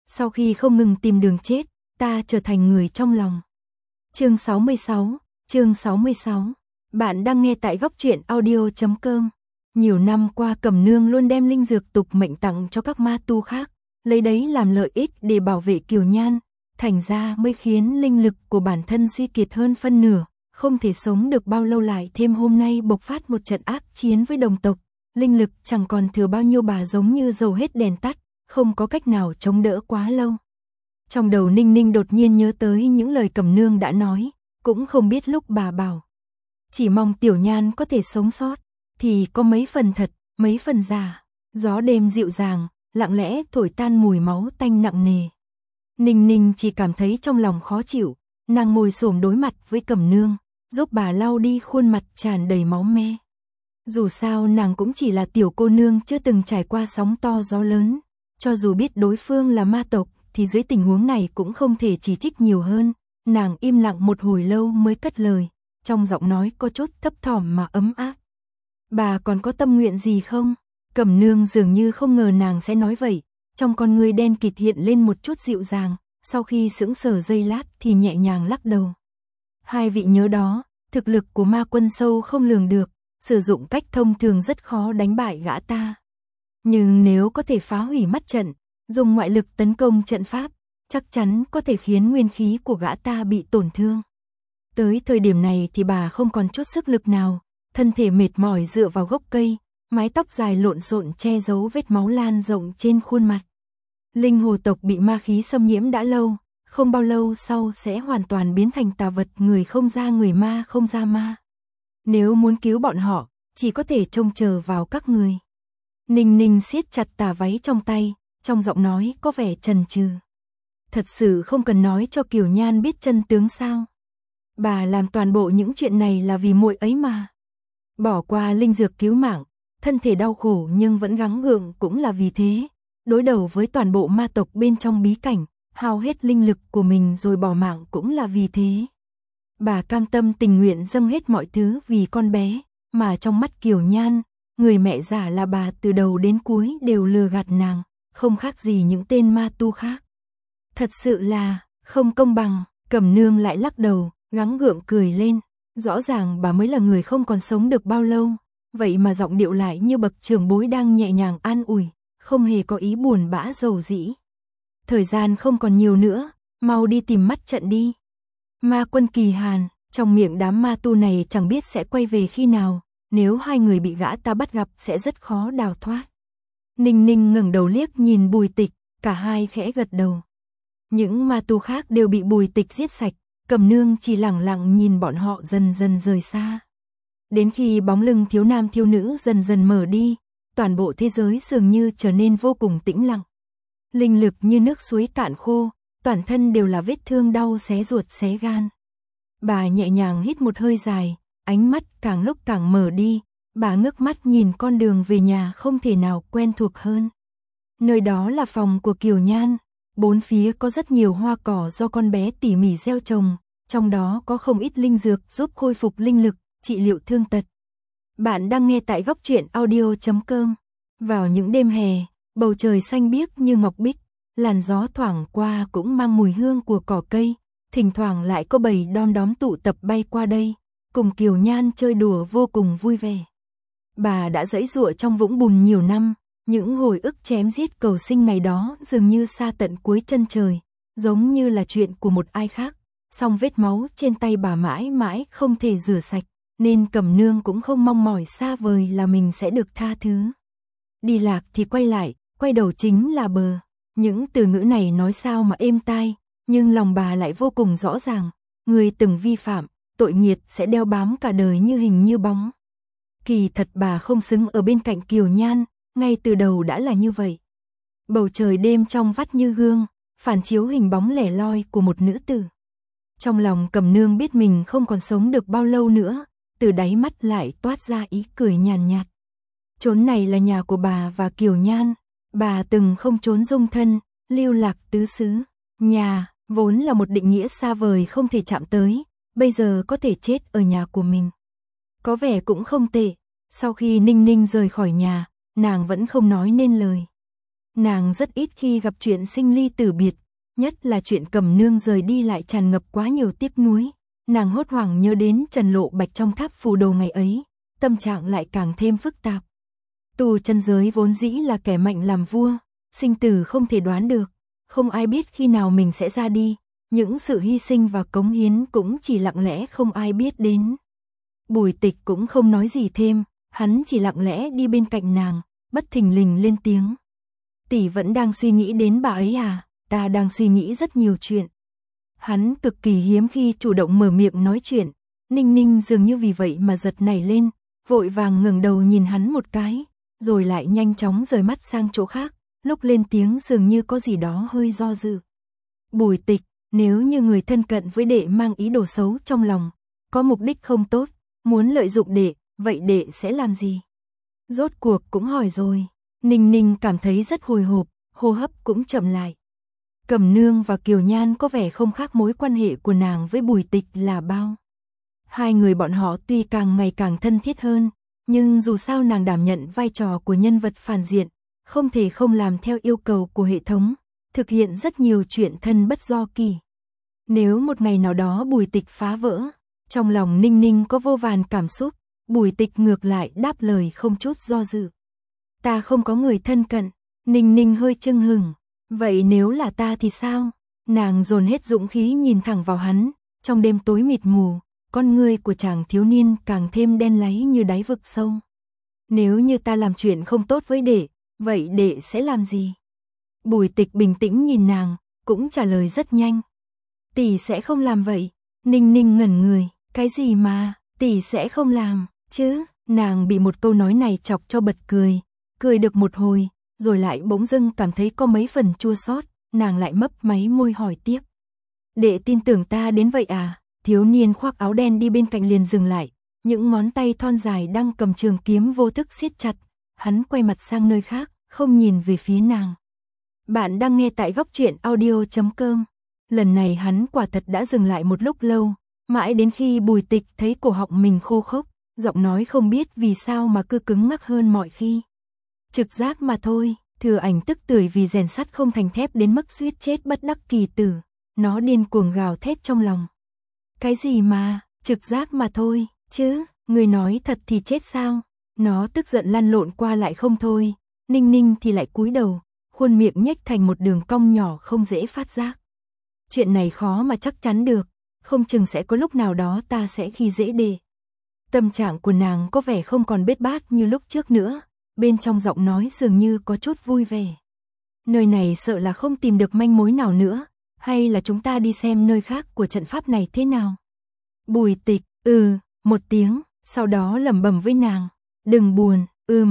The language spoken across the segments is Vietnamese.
Sau khi không ngừng tìm đường chết, ta trở thành người trong lòng. Chương 66. Bạn đang nghe tại góc truyện audio.com. Nhiều năm qua Cẩm Nương luôn đem linh dược tục mệnh tặng cho các ma tu khác, lấy đấy làm lợi ích để bảo vệ Kiều Nhan, thành ra mới khiến linh lực của bản thân suy kiệt hơn phân nửa, không thể sống được bao lâu, lại thêm hôm nay bộc phát một trận ác chiến với đồng tộc, linh lực chẳng còn thừa bao nhiêu, bà giống như dầu hết đèn tắt, không có cách nào chống đỡ quá lâu. Trong đầu Ninh Ninh đột nhiên nhớ tới những lời Cẩm Nương đã nói, cũng không biết lúc bà bảo chỉ mong Tiểu Nhan có thể sống sót, thì có mấy phần thật, mấy phần giả. Gió đêm dịu dàng, lặng lẽ thổi tan mùi máu tanh nặng nề. Ninh Ninh chỉ cảm thấy trong lòng khó chịu, nàng ngồi xổm đối mặt với Cẩm Nương, giúp bà lau đi khuôn mặt tràn đầy máu me. Dù sao nàng cũng chỉ là tiểu cô nương chưa từng trải qua sóng to gió lớn, cho dù biết đối phương là ma tộc, thì dưới tình huống này cũng không thể chỉ trích nhiều hơn. Nàng im lặng một hồi lâu mới cất lời, trong giọng nói có chút thấp thỏm mà ấm áp. Bà còn có tâm nguyện gì không? Cẩm Nương dường như không ngờ nàng sẽ nói vậy, trong con ngươi đen kịt hiện lên một chút dịu dàng, sau khi sững sờ giây lát thì nhẹ nhàng lắc đầu. Hai vị nhớ đó, thực lực của ma quân sâu không lường được, sử dụng cách thông thường rất khó đánh bại gã ta. Nhưng nếu có thể phá hủy mắt trận, dùng ngoại lực tấn công trận pháp, chắc chắn có thể khiến nguyên khí của gã ta bị tổn thương. Tới thời điểm này thì bà không còn chút sức lực nào, thân thể mệt mỏi dựa vào gốc cây, mái tóc dài lộn xộn che giấu vết máu lan rộng trên khuôn mặt. Linh hồ tộc bị ma khí xâm nhiễm đã lâu, không bao lâu sau sẽ hoàn toàn biến thành tà vật, người không ra người, ma không ra ma. Nếu muốn cứu bọn họ, chỉ có thể trông chờ vào các người. Ninh Ninh siết chặt tà váy trong tay, trong giọng nói có vẻ chần chừ. Thật sự không cần nói cho Kiều Nhan biết chân tướng sao? Bà làm toàn bộ những chuyện này là vì muội ấy mà. Bỏ qua linh dược cứu mạng, thân thể đau khổ nhưng vẫn gắng gượng cũng là vì thế. Đối đầu với toàn bộ ma tộc bên trong bí cảnh, hao hết linh lực của mình rồi bỏ mạng cũng là vì thế. Bà cam tâm tình nguyện dâng hết mọi thứ vì con bé, mà trong mắt Kiều Nhan, người mẹ giả là bà từ đầu đến cuối đều lừa gạt nàng, không khác gì những tên ma tu khác. Thật sự là không công bằng. Cẩm Nương lại lắc đầu, gắng gượng cười lên. Rõ ràng bà mới là người không còn sống được bao lâu, vậy mà giọng điệu lại như bậc trưởng bối đang nhẹ nhàng an ủi, không hề có ý buồn bã dầu dĩ. Thời gian không còn nhiều nữa, mau đi tìm mắt trận đi. Ma quân Kỳ Hàn, trong miệng đám ma tu này chẳng biết sẽ quay về khi nào, nếu hai người bị gã ta bắt gặp sẽ rất khó đào thoát. Ninh Ninh ngẩng đầu liếc nhìn Bùi Tịch, cả hai khẽ gật đầu. Những ma tu khác đều bị Bùi Tịch giết sạch, Cẩm Nương chỉ lẳng lặng nhìn bọn họ dần dần rời xa. Đến khi bóng lưng thiếu nam thiếu nữ dần dần mở đi, toàn bộ thế giới dường như trở nên vô cùng tĩnh lặng. Linh lực như nước suối cạn khô, toàn thân đều là vết thương đau xé ruột xé gan. Bà nhẹ nhàng hít một hơi dài, ánh mắt càng lúc càng mở đi, bà ngước mắt nhìn con đường về nhà không thể nào quen thuộc hơn. Nơi đó là phòng của Kiều Nhan, bốn phía có rất nhiều hoa cỏ do con bé tỉ mỉ gieo trồng, trong đó có không ít linh dược giúp khôi phục linh lực, trị liệu thương tật. Bạn đang nghe tại góc truyện audio.com. Vào những đêm hè, bầu trời xanh biếc như ngọc bích, làn gió thoảng qua cũng mang mùi hương của cỏ cây, thỉnh thoảng lại có bầy đom đóm tụ tập bay qua đây, cùng Kiều Nhan chơi đùa vô cùng vui vẻ. Bà đã giãy giụa trong vũng bùn nhiều năm, những hồi ức chém giết cầu sinh ngày đó dường như xa tận cuối chân trời, giống như là chuyện của một ai khác, song vết máu trên tay bà mãi mãi không thể rửa sạch, nên Cẩm Nương cũng không mong mỏi xa vời là mình sẽ được tha thứ. Đi lạc thì quay lại, quay đầu chính là bờ. Những từ ngữ này nói sao mà êm tai, nhưng lòng bà lại vô cùng rõ ràng, người từng vi phạm, tội nghiệt sẽ đeo bám cả đời như hình như bóng. Kỳ thật bà không xứng ở bên cạnh Kiều Nhan, ngay từ đầu đã là như vậy. Bầu trời đêm trong vắt như gương, phản chiếu hình bóng lẻ loi của một nữ tử. Trong lòng Cẩm Nương biết mình không còn sống được bao lâu nữa, từ đáy mắt lại toát ra ý cười nhàn nhạt. Chốn này là nhà của bà và Kiều Nhan, bà từng không trốn dung thân, lưu lạc tứ xứ. Nhà, vốn là một định nghĩa xa vời không thể chạm tới, bây giờ có thể chết ở nhà của mình. Có vẻ cũng không tệ, sau khi Ninh Ninh rời khỏi nhà, nàng vẫn không nói nên lời. Nàng rất ít khi gặp chuyện sinh ly tử biệt, nhất là chuyện Cẩm Nương rời đi lại tràn ngập quá nhiều tiếc nuối. Nàng hốt hoảng nhớ đến Trần Lộ Bạch trong tháp phù đồ ngày ấy, tâm trạng lại càng thêm phức tạp. Tù chân giới vốn dĩ là kẻ mạnh làm vua, sinh tử không thể đoán được, không ai biết khi nào mình sẽ ra đi, những sự hy sinh và cống hiến cũng chỉ lặng lẽ không ai biết đến. Bùi Tịch cũng không nói gì thêm, hắn chỉ lặng lẽ đi bên cạnh nàng, bất thình lình lên tiếng. Tỷ vẫn đang suy nghĩ đến bà ấy à? Ta đang suy nghĩ rất nhiều chuyện. Hắn cực kỳ hiếm khi chủ động mở miệng nói chuyện, Ninh Ninh dường như vì vậy mà giật nảy lên, vội vàng ngẩng đầu nhìn hắn một cái, rồi lại nhanh chóng rời mắt sang chỗ khác, lúc lên tiếng dường như có gì đó hơi do dự. Bùi Tịch, nếu như người thân cận với đệ mang ý đồ xấu trong lòng, có mục đích không tốt, muốn lợi dụng đệ, vậy đệ sẽ làm gì? Rốt cuộc cũng hỏi rồi. Ninh Ninh cảm thấy rất hồi hộp, hô hấp cũng chậm lại. Cẩm Nương và Kiều Nhan có vẻ không khác mối quan hệ của nàng với Bùi Tịch là bao. Hai người bọn họ tuy càng ngày càng thân thiết hơn, nhưng dù sao nàng đảm nhận vai trò của nhân vật phản diện, không thể không làm theo yêu cầu của hệ thống, thực hiện rất nhiều chuyện thân bất do kỳ. Nếu một ngày nào đó Bùi Tịch phá vỡ, trong lòng Ninh Ninh có vô vàn cảm xúc, Bùi Tịch ngược lại đáp lời không chút do dự. Ta không có người thân cận. Ninh Ninh hơi chưng hửng. Vậy nếu là ta thì sao? Nàng dồn hết dũng khí nhìn thẳng vào hắn, trong đêm tối mịt mù, con ngươi của chàng thiếu niên càng thêm đen láy như đáy vực sâu. Nếu như ta làm chuyện không tốt với đệ, vậy đệ sẽ làm gì? Bùi Tịch bình tĩnh nhìn nàng, cũng trả lời rất nhanh. Tỷ sẽ không làm vậy. Ninh Ninh ngẩn người, cái gì mà, tỷ sẽ không làm, chứ? Nàng bị một câu nói này chọc cho bật cười, cười được một hồi, rồi lại bỗng dưng cảm thấy có mấy phần chua xót, nàng lại mấp máy môi hỏi tiếp. Đệ tin tưởng ta đến vậy à? Thiếu niên khoác áo đen đi bên cạnh liền dừng lại, những ngón tay thon dài đang cầm trường kiếm vô thức siết chặt, hắn quay mặt sang nơi khác, không nhìn về phía nàng. Bạn đang nghe tại góc truyện audio.com. Lần này hắn quả thật đã dừng lại một lúc lâu, mãi đến khi Bùi Tịch thấy cổ họng mình khô khốc, giọng nói không biết vì sao mà cứ cứng ngắc hơn mọi khi. Trực giác mà thôi. Thừa Ảnh tức tưởi vì rèn sắt không thành thép đến mức suýt chết bất đắc kỳ tử, nó điên cuồng gào thét trong lòng. Cái gì mà, trực giác mà thôi, chứ, người nói thật thì chết sao? Nó tức giận lăn lộn qua lại không thôi, Ninh Ninh thì lại cúi đầu, khuôn miệng nhếch thành một đường cong nhỏ không dễ phát giác. Chuyện này khó mà chắc chắn được, không chừng sẽ có lúc nào đó ta sẽ khi dễ đệ. Tâm trạng của nàng có vẻ không còn bết bát như lúc trước nữa, bên trong giọng nói dường như có chút vui vẻ. Nơi này sợ là không tìm được manh mối nào nữa, hay là chúng ta đi xem nơi khác của trận pháp này thế nào? Bùi Tịch, một tiếng, sau đó lẩm bẩm với nàng, đừng buồn,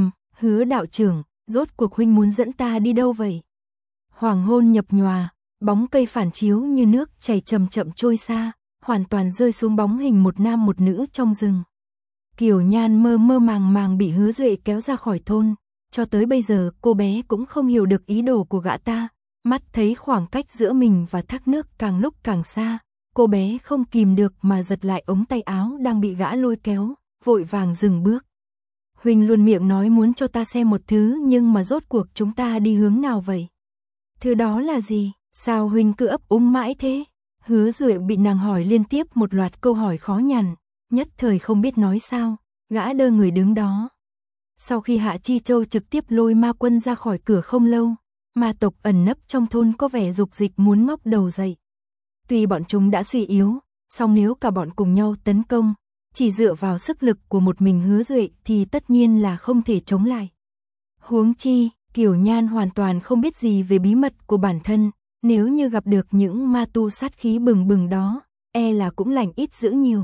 Hứa đạo trưởng, rốt cuộc huynh muốn dẫn ta đi đâu vậy? Hoàng hôn nhập nhòa, bóng cây phản chiếu như nước chảy chậm chậm trôi xa, hoàn toàn rơi xuống bóng hình một nam một nữ trong rừng. Kiều Nhan mơ mơ màng màng bị Hứa Duệ kéo ra khỏi thôn, cho tới bây giờ cô bé cũng không hiểu được ý đồ của gã ta, mắt thấy khoảng cách giữa mình và thác nước càng lúc càng xa, cô bé không kìm được mà giật lại ống tay áo đang bị gã lôi kéo, vội vàng dừng bước. Huynh luôn miệng nói muốn cho ta xem một thứ nhưng mà rốt cuộc chúng ta đi hướng nào vậy? Thứ đó là gì? Sao huynh cứ ấp úng mãi thế? Hứa Duệ bị nàng hỏi liên tiếp một loạt câu hỏi khó nhằn, nhất thời không biết nói sao, gã đơ người đứng đó. Sau khi Hạ Chi Châu trực tiếp lôi ma quân ra khỏi cửa không lâu, ma tộc ẩn nấp trong thôn có vẻ dục dịch muốn ngóc đầu dậy. Tuy bọn chúng đã suy yếu, song nếu cả bọn cùng nhau tấn công, chỉ dựa vào sức lực của một mình Hứa Duệ thì tất nhiên là không thể chống lại. Huống chi, Kiều Nhan hoàn toàn không biết gì về bí mật của bản thân, nếu như gặp được những ma tu sát khí bừng bừng đó, e là cũng lành ít dữ nhiều.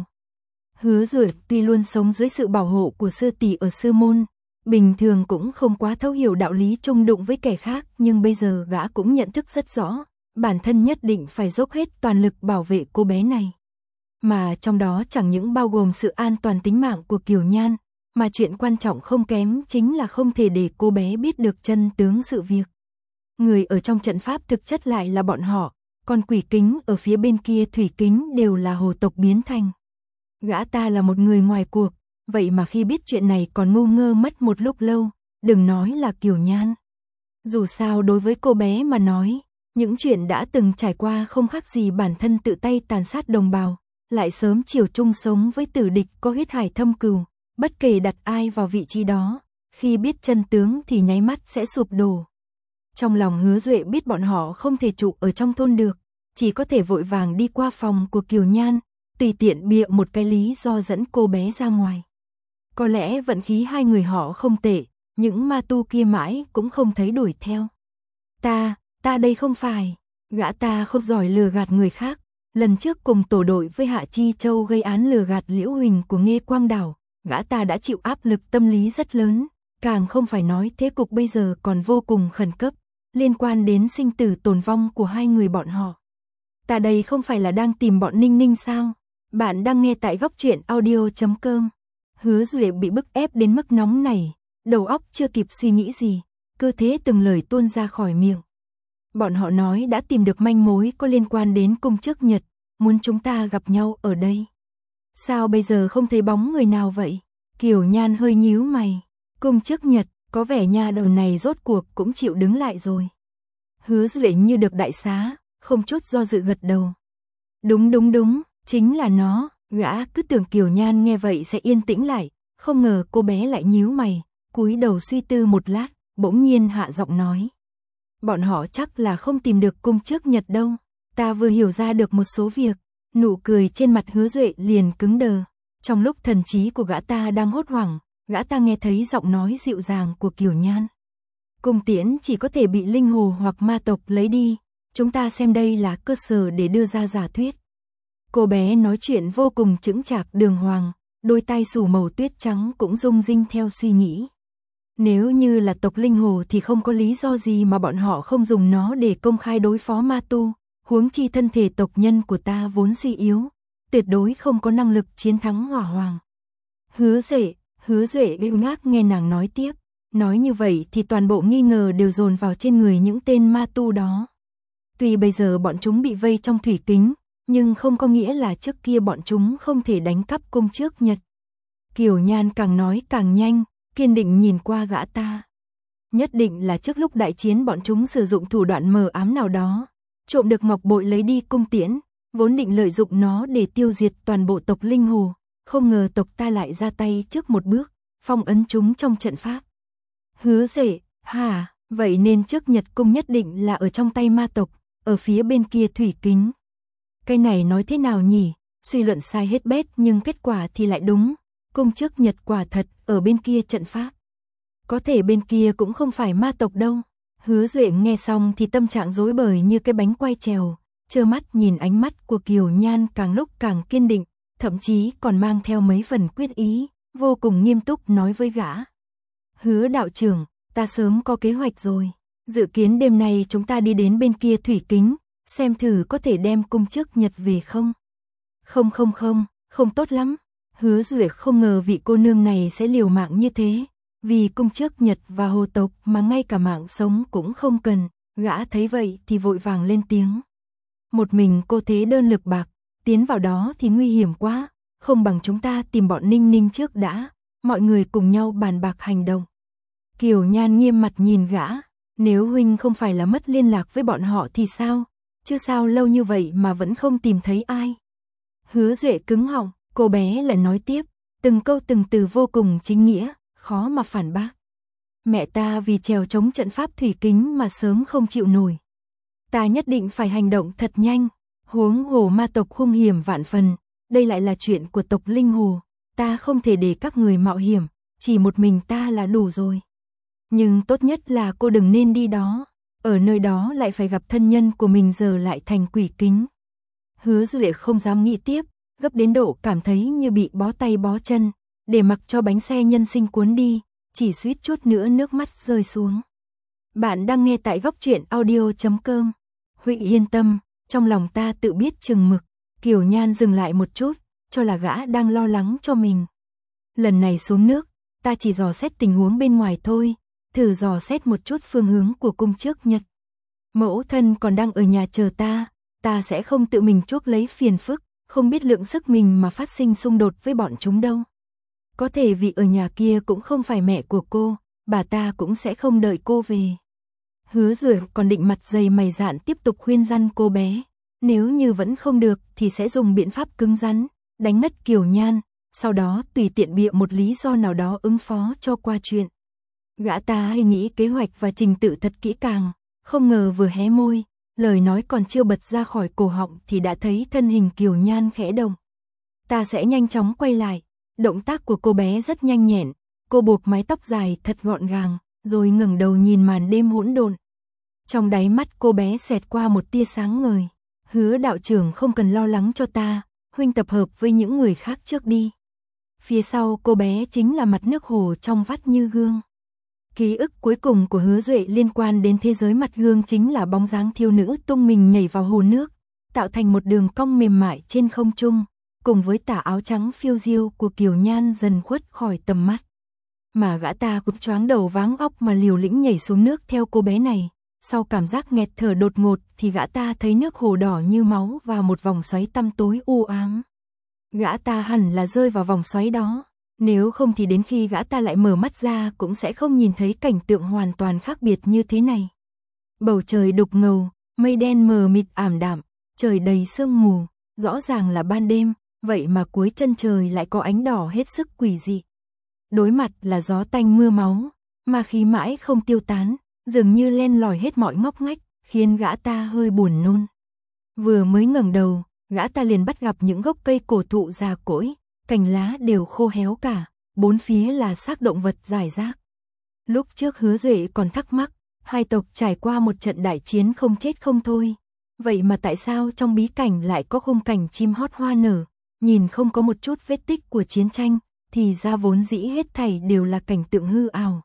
Hứa Duệ tuy luôn sống dưới sự bảo hộ của sư tỷ ở sư môn, bình thường cũng không quá thấu hiểu đạo lý chung đụng với kẻ khác, nhưng bây giờ gã cũng nhận thức rất rõ, bản thân nhất định phải dốc hết toàn lực bảo vệ cô bé này. Mà trong đó chẳng những bao gồm sự an toàn tính mạng của Kiều Nhan, mà chuyện quan trọng không kém chính là không thể để cô bé biết được chân tướng sự việc. Người ở trong trận pháp thực chất lại là bọn họ, còn quỷ kính ở phía bên kia thủy kính đều là hồ tộc biến thành. Gã ta là một người ngoài cuộc, vậy mà khi biết chuyện này còn ngu ngơ mất một lúc lâu, đừng nói là Kiều Nhan. Dù sao đối với cô bé mà nói, những chuyện đã từng trải qua không khác gì bản thân tự tay tàn sát đồng bào, lại sớm chiều chung sống với tử địch có huyết hải thâm cừu, bất kể đặt ai vào vị trí đó, khi biết chân tướng thì nháy mắt sẽ sụp đổ. Trong lòng Hứa Duệ biết bọn họ không thể trụ ở trong thôn được, chỉ có thể vội vàng đi qua phòng của Kiều Nhan, tùy tiện bịa một cái lý do dẫn cô bé ra ngoài. Có lẽ vận khí hai người họ không tệ, những ma tu kia mãi cũng không thấy đuổi theo. Ta đây không phải, gã ta không giỏi lừa gạt người khác, lần trước cùng tổ đội với Hạ Chi Châu gây án lừa gạt Liễu Huỳnh của Nghê Quang Đảo, gã ta đã chịu áp lực tâm lý rất lớn, càng không phải nói thế cục bây giờ còn vô cùng khẩn cấp, liên quan đến sinh tử tồn vong của hai người bọn họ. Ta đây không phải là đang tìm bọn Ninh Ninh sao? Bạn đang nghe tại góc truyện audio.com. Hứa Duệ bị bức ép đến mức nóng này, đầu óc chưa kịp suy nghĩ gì, cơ thế từng lời tuôn ra khỏi miệng. Bọn họ nói đã tìm được manh mối có liên quan đến cung trước Nhật, muốn chúng ta gặp nhau ở đây. Sao bây giờ không thấy bóng người nào vậy? Kiều Nhan hơi nhíu mày. Cung trước Nhật, có vẻ nha đầu này rốt cuộc cũng chịu đứng lại rồi. Hứa Duệ như được đại xá, không chút do dự gật đầu. Đúng, chính là nó. Gã cứ tưởng Kiều Nhan nghe vậy sẽ yên tĩnh lại, không ngờ cô bé lại nhíu mày, cúi đầu suy tư một lát, bỗng nhiên hạ giọng nói. Bọn họ chắc là không tìm được cung trước Nhật đâu, ta vừa hiểu ra được một số việc. Nụ cười trên mặt Hứa Duệ liền cứng đờ. Trong lúc thần trí của gã ta đang hốt hoảng, gã ta nghe thấy giọng nói dịu dàng của Kiều Nhan. Cung tiễn chỉ có thể bị linh hồ hoặc ma tộc lấy đi, chúng ta xem đây là cơ sở để đưa ra giả thuyết. Cô bé nói chuyện vô cùng chững chạc đường hoàng, đôi tay xù màu tuyết trắng cũng rung rinh theo suy nghĩ. Nếu như là tộc linh hồ thì không có lý do gì mà bọn họ không dùng nó để công khai đối phó ma tu, huống chi thân thể tộc nhân của ta vốn suy yếu, tuyệt đối không có năng lực chiến thắng hỏa hoàng. Hứa Duệ ngơ ngác nghe nàng nói tiếp, nói như vậy thì toàn bộ nghi ngờ đều dồn vào trên người những tên ma tu đó. Tuy bây giờ bọn chúng bị vây trong thủy kính, nhưng không có nghĩa là trước kia bọn chúng không thể đánh cắp cung trước Nhật. Kiều Nhan càng nói càng nhanh, kiên định nhìn qua gã ta. Nhất định là trước lúc đại chiến bọn chúng sử dụng thủ đoạn mờ ám nào đó, trộm được ngọc bội lấy đi cung tiễn, vốn định lợi dụng nó để tiêu diệt toàn bộ tộc linh hồ, không ngờ tộc ta lại ra tay trước một bước, phong ấn chúng trong trận pháp. Hứa Duệ, vậy nên trước Nhật cung nhất định là ở trong tay ma tộc, ở phía bên kia thủy kính. Cái này nói thế nào nhỉ? Suy luận sai hết bét nhưng kết quả thì lại đúng, cung trước Nhật quả thật ở bên kia trận pháp. Có thể bên kia cũng không phải ma tộc đâu. Hứa Duệ nghe xong thì tâm trạng rối bời như cái bánh quay trèo, trơ mắt nhìn ánh mắt của Kiều Nhan càng lúc càng kiên định, thậm chí còn mang theo mấy phần quyết ý, vô cùng nghiêm túc nói với gã. Hứa đạo trưởng, ta sớm có kế hoạch rồi, dự kiến đêm nay chúng ta đi đến bên kia thủy kính, xem thử có thể đem cung trước Nhật về không? Không tốt lắm. Hứa Duệ không ngờ vị cô nương này sẽ liều mạng như thế, vì cung trước Nhật và hồ tộc mà ngay cả mạng sống cũng không cần. Gã thấy vậy thì vội vàng lên tiếng. Một mình cô thế đơn lực bạc, tiến vào đó thì nguy hiểm quá, không bằng chúng ta tìm bọn Ninh Ninh trước đã, mọi người cùng nhau bàn bạc hành động. Kiều Nhan nghiêm mặt nhìn gã, nếu huynh không phải là mất liên lạc với bọn họ thì sao? Chứ sao lâu như vậy mà vẫn không tìm thấy ai? Hứa Duệ cứng họng, cô bé lại nói tiếp, từng câu từng từ vô cùng chính nghĩa, khó mà phản bác. Mẹ ta vì trèo chống trận pháp thủy kính mà sớm không chịu nổi. Ta nhất định phải hành động thật nhanh, huống hồ ma tộc hung hiểm vạn phần, đây lại là chuyện của tộc linh hồ, ta không thể để các người mạo hiểm, chỉ một mình ta là đủ rồi. Nhưng tốt nhất là cô đừng nên đi đó, ở nơi đó lại phải gặp thân nhân của mình giờ lại thành quỷ kính. Hứa Duệ không dám nghĩ tiếp, gấp đến độ cảm thấy như bị bó tay bó chân, để mặc cho bánh xe nhân sinh cuốn đi, chỉ suýt chút nữa nước mắt rơi xuống. Bạn đang nghe tại góc truyện audio.com. Huệ yên tâm, trong lòng ta tự biết chừng mực. Kiều Nhan dừng lại một chút, cho là gã đang lo lắng cho mình. Lần này xuống nước, ta chỉ dò xét tình huống bên ngoài thôi, thử dò xét một chút phương hướng của cung trước Nhật. Mẫu thân còn đang ở nhà chờ ta sẽ không tự mình chuốc lấy phiền phức, không biết lượng sức mình mà phát sinh xung đột với bọn chúng đâu. Có thể vì ở nhà kia cũng không phải mẹ của cô, bà ta cũng sẽ không đợi cô về. Hứa Duệ còn định mặt dày mày dạn tiếp tục khuyên răn cô bé, nếu như vẫn không được thì sẽ dùng biện pháp cứng rắn, đánh ngất Kiều Nhan, sau đó tùy tiện bịa một lý do nào đó ứng phó cho qua chuyện. Gã ta hay nghĩ kế hoạch và trình tự thật kỹ càng, không ngờ vừa hé môi, lời nói còn chưa bật ra khỏi cổ họng thì đã thấy thân hình Kiều Nhan khẽ động. Ta sẽ nhanh chóng quay lại, động tác của cô bé rất nhanh nhẹn, cô buộc mái tóc dài thật gọn gàng, rồi ngẩng đầu nhìn màn đêm hỗn độn. Trong đáy mắt cô bé xẹt qua một tia sáng ngời. Hứa đạo trưởng không cần lo lắng cho ta, huynh tập hợp với những người khác trước đi. Phía sau cô bé chính là mặt nước hồ trong vắt như gương. Ký ức cuối cùng của Hứa Duệ liên quan đến thế giới mặt gương chính là bóng dáng thiếu nữ tung mình nhảy vào hồ nước, tạo thành một đường cong mềm mại trên không trung, cùng với tà áo trắng phiêu diêu của Kiều Nhan dần khuất khỏi tầm mắt. Mà gã ta cũng choáng đầu váng óc mà liều lĩnh nhảy xuống nước theo cô bé này. Sau cảm giác nghẹt thở đột ngột thì gã ta thấy nước hồ đỏ như máu và một vòng xoáy tăm tối u ám. Gã ta hẳn là rơi vào vòng xoáy đó, nếu không thì đến khi gã ta lại mở mắt ra cũng sẽ không nhìn thấy cảnh tượng hoàn toàn khác biệt như thế này. Bầu trời đục ngầu, mây đen mờ mịt ảm đạm, trời đầy sương mù, rõ ràng là ban đêm, vậy mà cuối chân trời lại có ánh đỏ hết sức quỷ dị. Đối mặt là gió tanh mưa máu, mà khí mãi không tiêu tán, dường như len lỏi hết mọi ngóc ngách, khiến gã ta hơi buồn nôn. Vừa mới ngẩng đầu, gã ta liền bắt gặp những gốc cây cổ thụ già cỗi, cành lá đều khô héo cả, bốn phía là xác động vật rải rác. Lúc trước Hứa Duệ còn thắc mắc, hai tộc trải qua một trận đại chiến không chết không thôi. Vậy mà tại sao trong bí cảnh lại có khung cảnh chim hót hoa nở, nhìn không có một chút vết tích của chiến tranh, thì ra vốn dĩ hết thảy đều là cảnh tượng hư ảo.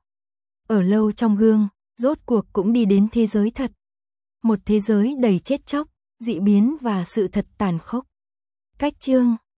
Ở lâu trong gương, rốt cuộc cũng đi đến thế giới thật. Một thế giới đầy chết chóc, dị biến và sự thật tàn khốc. Cách chương